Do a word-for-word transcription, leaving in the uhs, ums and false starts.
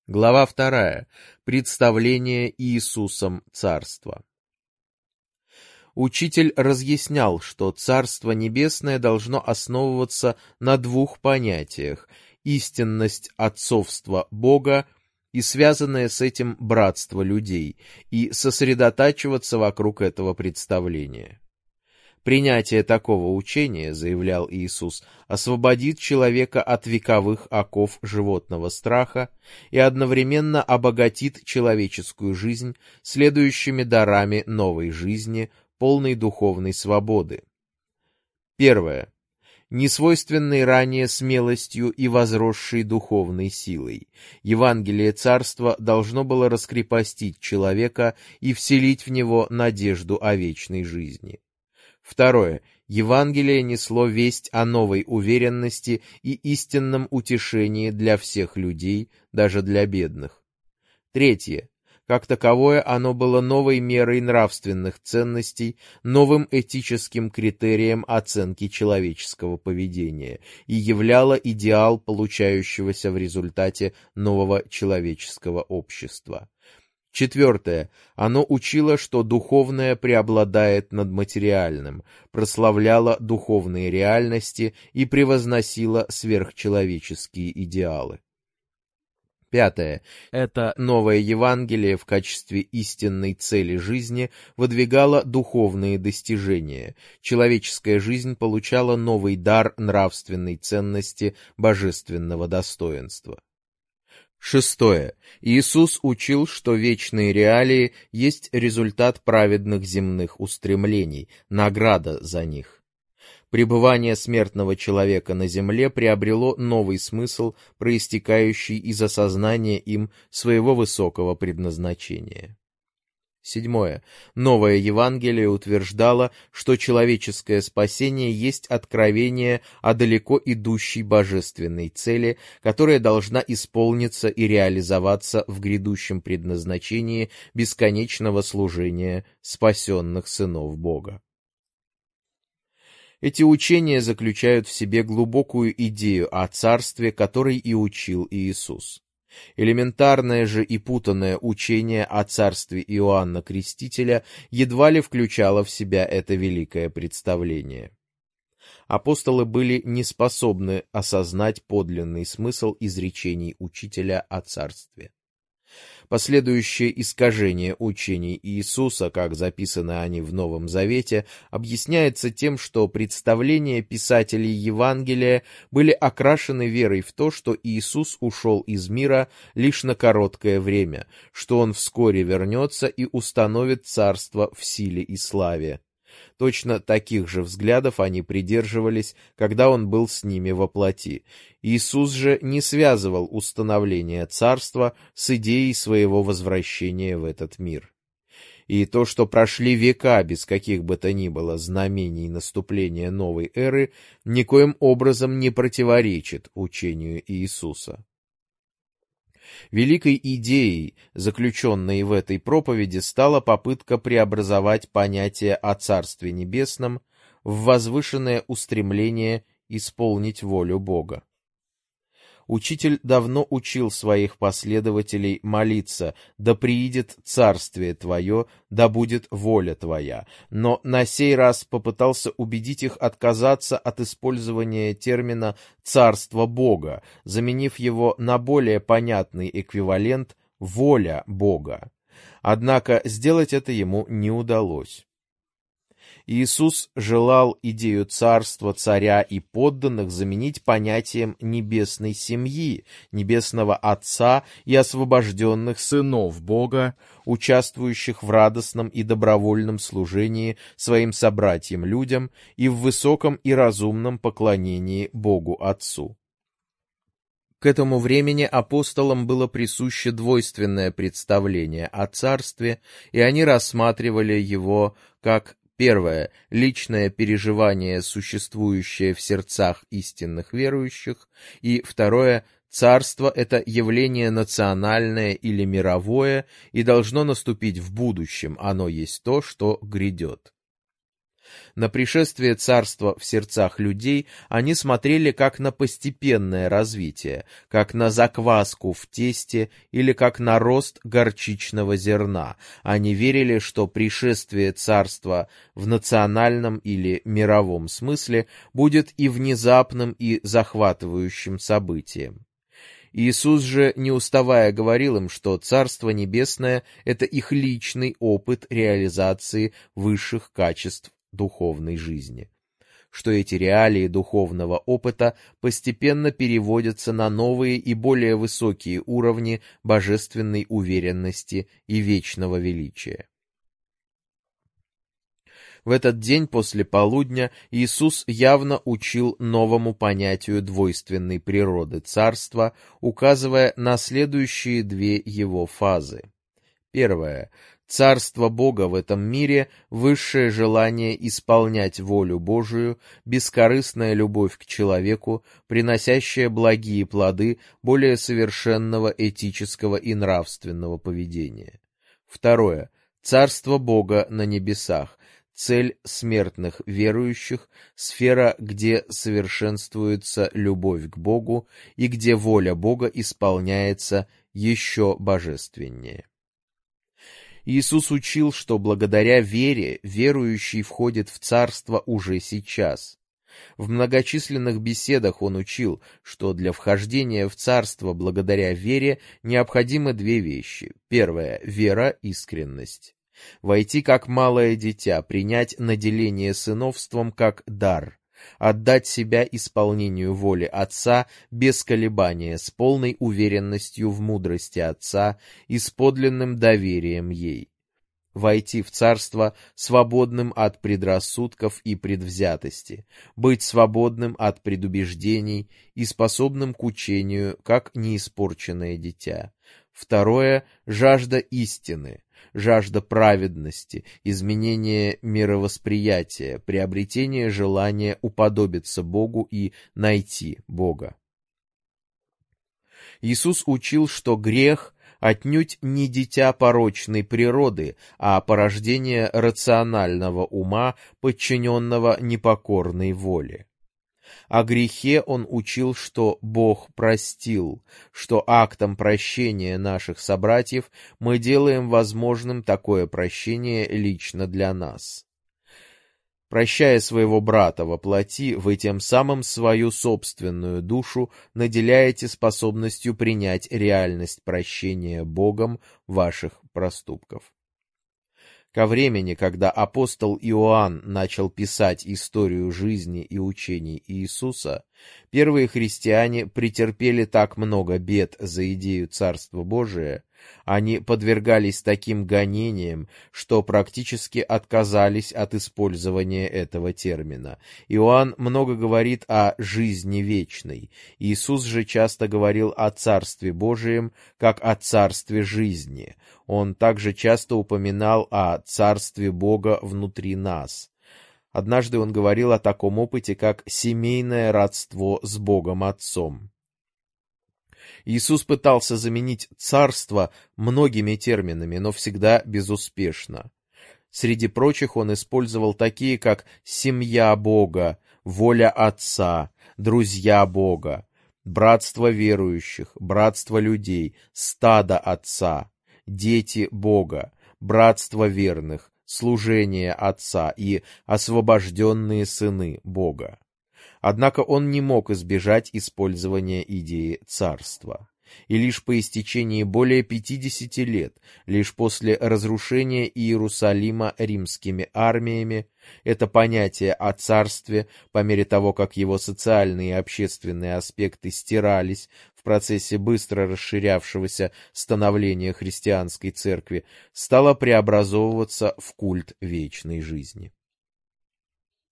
Глава вторая. Представление Иисусом Царства. Учитель разъяснял, что Царство Небесное должно основываться на двух понятиях: истинность отцовства Бога и связанное с этим братство людей, и сосредотачиваться вокруг этого представления. Принятие такого учения, заявлял Иисус, освободит человека от вековых оков животного страха и одновременно обогатит человеческую жизнь следующими дарами новой жизни, полной духовной свободы. Первое. Несвойственной ранее смелостью и возросшей духовной силой, Евангелие Царства должно было раскрепостить человека и вселить в него надежду о вечной жизни. Второе. Евангелие несло весть о новой уверенности и истинном утешении для всех людей, даже для бедных. Третье. Как таковое, оно было новой мерой нравственных ценностей, новым этическим критерием оценки человеческого поведения и являло идеал получающегося в результате нового человеческого общества. Четвертое. Оно учило, что духовное преобладает над материальным, прославляло духовные реальности и превозносило сверхчеловеческие идеалы. Пятое. Это новое Евангелие в качестве истинной цели жизни выдвигало духовные достижения. Человеческая жизнь получала новый дар нравственной ценности божественного достоинства. Шестое. Иисус учил, что вечные реалии есть результат праведных земных устремлений, награда за них. Пребывание смертного человека на земле приобрело новый смысл, проистекающий из осознания им своего высокого предназначения. Седьмое. Новое Евангелие утверждало, что человеческое спасение есть откровение о далеко идущей божественной цели, которая должна исполниться и реализоваться в грядущем предназначении бесконечного служения спасенных сынов Бога. Эти учения заключают в себе глубокую идею о царстве, которой и учил Иисус. Элементарное же и путанное учение о царстве Иоанна Крестителя едва ли включало в себя это великое представление. Апостолы были не способны осознать подлинный смысл изречений учителя о царстве. Последующее искажение учений Иисуса, как записаны они в Новом Завете, объясняется тем, что представления писателей Евангелия были окрашены верой в то, что Иисус ушел из мира лишь на короткое время, что Он вскоре вернется и установит царство в силе и славе. Точно таких же взглядов они придерживались, когда Он был с ними во плоти. Иисус же не связывал установление царства с идеей своего возвращения в этот мир. И то, что прошли века без каких бы то ни было знамений наступления новой эры, никоим образом не противоречит учению Иисуса. Великой идеей, заключенной в этой проповеди, стала попытка преобразовать понятие о Царстве Небесном в возвышенное устремление исполнить волю Бога. Учитель давно учил своих последователей молиться: «Да приидет царствие Твое, да будет воля Твоя», но на сей раз попытался убедить их отказаться от использования термина «царство Бога», заменив его на более понятный эквивалент «воля Бога». Однако сделать это ему не удалось. Иисус желал идею царства, царя и подданных заменить понятием небесной семьи, небесного Отца и освобожденных сынов Бога, участвующих в радостном и добровольном служении своим собратьям-людям и в высоком и разумном поклонении Богу Отцу. К этому времени апостолам было присуще двойственное представление о царстве, и они рассматривали его как: первое — личное переживание, существующее в сердцах истинных верующих, и второе — царство — это явление национальное или мировое и должно наступить в будущем, оно есть то, что грядет. На пришествие царства в сердцах людей они смотрели как на постепенное развитие, как на закваску в тесте или как на рост горчичного зерна. Они верили, что пришествие царства в национальном или мировом смысле будет и внезапным, и захватывающим событием. Иисус же, не уставая, говорил им, что Царство Небесное — это их личный опыт реализации высших качеств духовной жизни, что эти реалии духовного опыта постепенно переводятся на новые и более высокие уровни божественной уверенности и вечного величия. В этот день после полудня Иисус явно учил новому понятию двойственной природы царства, указывая на следующие две его фазы. Первое. Царство Бога в этом мире — высшее желание исполнять волю Божию, бескорыстная любовь к человеку, приносящая благие плоды более совершенного этического и нравственного поведения. Второе. Царство Бога на небесах — цель смертных верующих, сфера, где совершенствуется любовь к Богу и где воля Бога исполняется еще божественнее. Иисус учил, что благодаря вере верующий входит в царство уже сейчас. В многочисленных беседах он учил, что для вхождения в царство благодаря вере необходимы две вещи. Первое — вера, искренность. Войти как малое дитя, принять наделение сыновством как дар, отдать себя исполнению воли Отца без колебания, с полной уверенностью в мудрости Отца и с подлинным доверием ей. Войти в царство свободным от предрассудков и предвзятости, быть свободным от предубеждений и способным к учению, как неиспорченное дитя. Второе — жажда истины, жажда праведности, изменение мировосприятия, приобретение желания уподобиться Богу и найти Бога. Иисус учил, что грех отнюдь не дитя порочной природы, а порождение рационального ума, подчиненного непокорной воле. О грехе он учил, что Бог простил, что актом прощения наших собратьев мы делаем возможным такое прощение лично для нас. Прощая своего брата во плоти, вы тем самым свою собственную душу наделяете способностью принять реальность прощения Богом ваших проступков. Ко времени, когда апостол Иоанн начал писать историю жизни и учений Иисуса, первые христиане претерпели так много бед за идею Царства Божия, они подвергались таким гонениям, что практически отказались от использования этого термина. Иоанн много говорит о жизни вечной. Иисус же часто говорил о Царстве Божием, как о Царстве жизни. Он также часто упоминал о Царстве Бога внутри нас. Однажды он говорил о таком опыте, как семейное родство с Богом Отцом. Иисус пытался заменить царство многими терминами, но всегда безуспешно. Среди прочих он использовал такие, как «семья Бога», «воля Отца», «друзья Бога», «братство верующих», «братство людей», «стадо Отца», «дети Бога», «братство верных», «служение Отца» и «освобожденные сыны Бога». Однако он не мог избежать использования идеи царства. И лишь по истечении более пятидесяти лет, лишь после разрушения Иерусалима римскими армиями, это понятие о царстве, по мере того, как его социальные и общественные аспекты стирались в процессе быстро расширявшегося становления христианской церкви, стало преобразовываться в культ вечной жизни.